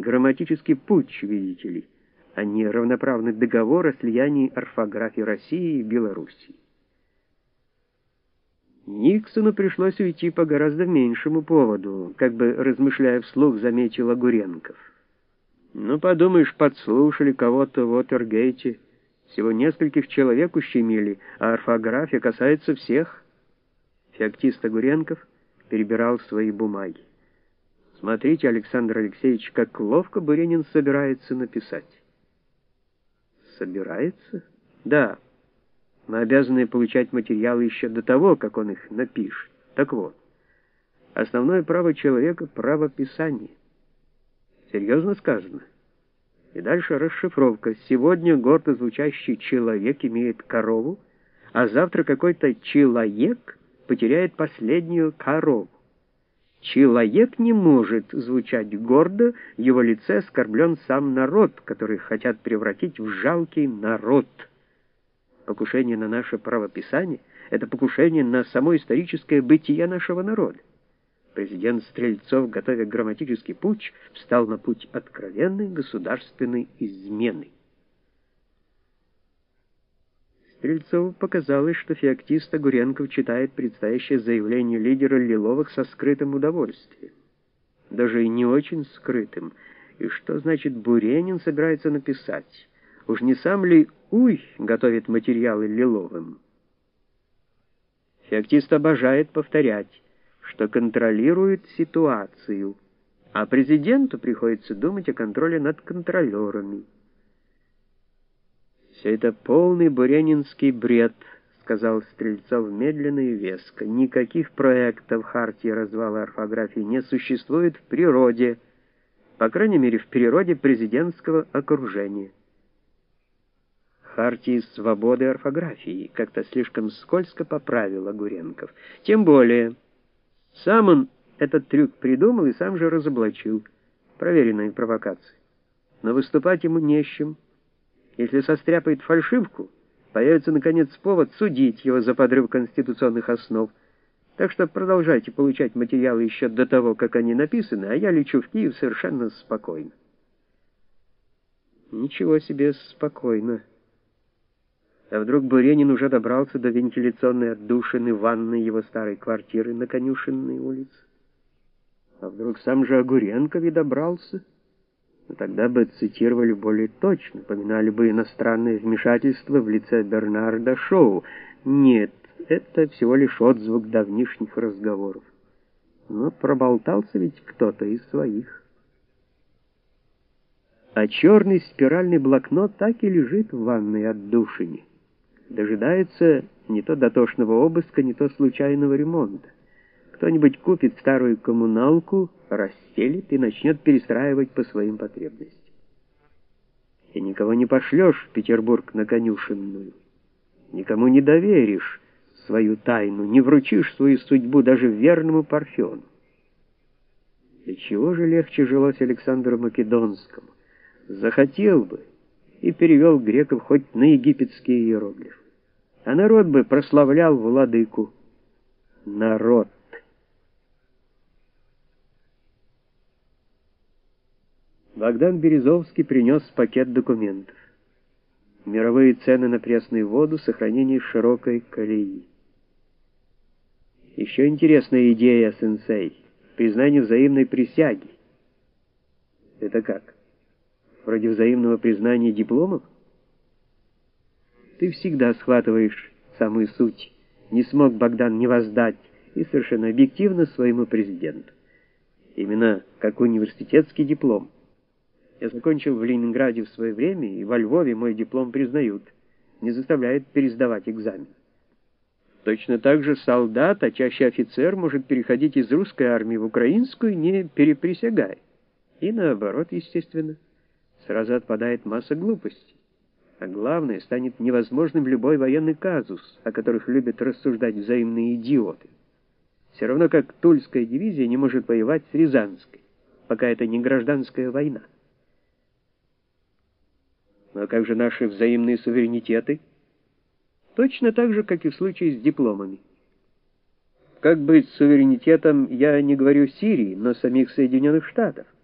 грамматический путч, видите ли, а не равноправный договор о слиянии орфографии России и Белоруссии. Никсону пришлось уйти по гораздо меньшему поводу, как бы размышляя вслух, заметил Огуренков. Ну, подумаешь, подслушали кого-то в Уотергейте, всего нескольких человек ущемили, а орфография касается всех. Феоктист Огуренков перебирал свои бумаги. Смотрите, Александр Алексеевич, как ловко Буренин собирается написать. Собирается? Да. Мы обязаны получать материалы еще до того, как он их напишет. Так вот, основное право человека — право писания. Серьезно сказано. И дальше расшифровка. Сегодня гордо звучащий человек имеет корову, а завтра какой-то человек потеряет последнюю корову. Человек не может звучать гордо, в его лице оскорблен сам народ, который хотят превратить в жалкий народ. Покушение на наше правописание — это покушение на само историческое бытие нашего народа. Президент Стрельцов, готовя грамматический путч, встал на путь откровенной государственной измены. Стрельцову показалось, что феоктист Огуренков читает предстоящее заявление лидера Лиловых со скрытым удовольствием. Даже и не очень скрытым. И что значит Буренин собирается написать? Уж не сам ли Уй готовит материалы Лиловым? Феоктист обожает повторять, что контролирует ситуацию, а президенту приходится думать о контроле над контролерами. «Все это полный буренинский бред», — сказал Стрельцов медленно и веско. «Никаких проектов хартии развала орфографии не существует в природе, по крайней мере, в природе президентского окружения». «Хартии свободы орфографии», — как-то слишком скользко поправил Огуренков. «Тем более, сам он этот трюк придумал и сам же разоблачил. Проверенная провокация. Но выступать ему не с чем. Если состряпает фальшивку, появится, наконец, повод судить его за подрыв конституционных основ. Так что продолжайте получать материалы еще до того, как они написаны, а я лечу в Киев совершенно спокойно». Ничего себе спокойно. А вдруг Буренин уже добрался до вентиляционной отдушины ванной его старой квартиры на Конюшенной улице? А вдруг сам же Огуренков и добрался? Но тогда бы цитировали более точно, поминали бы иностранное вмешательство в лице Бернарда Шоу. Нет, это всего лишь отзвук давнишних разговоров. Но проболтался ведь кто-то из своих. А черный спиральный блокнот так и лежит в ванной отдушине. Дожидается не то дотошного обыска, не то случайного ремонта. Кто-нибудь купит старую коммуналку, расстелит и начнет перестраивать по своим потребностям. И никого не пошлешь в Петербург на Конюшенную. Никому не доверишь свою тайну, не вручишь свою судьбу даже верному Парфену. Для чего же легче жилось Александру Македонскому? Захотел бы и перевел греков хоть на египетские иероглифы. А народ бы прославлял владыку. Народ. Богдан Березовский принес пакет документов. Мировые цены на пресную воду, сохранение широкой колеи. Еще интересная идея, сенсей. Признание взаимной присяги. Это как? Вроде взаимного признания дипломов? Ты всегда схватываешь самую суть. Не смог Богдан не воздать, и совершенно объективно, своему президенту. Именно как университетский диплом. Я закончил в Ленинграде в свое время, и во Львове мой диплом признают, не заставляют пересдавать экзамен. Точно так же солдат, а чаще офицер, может переходить из русской армии в украинскую, не переприсягая. И наоборот, естественно. Сразу отпадает масса глупостей. А главное, станет невозможным любой военный казус, о которых любят рассуждать взаимные идиоты. Все равно как Тульская дивизия не может воевать с Рязанской, пока это не гражданская война. Но как же наши взаимные суверенитеты? Точно так же, как и в случае с дипломами. Как быть с суверенитетом, я не говорю Сирии, но самих Соединенных Штатов?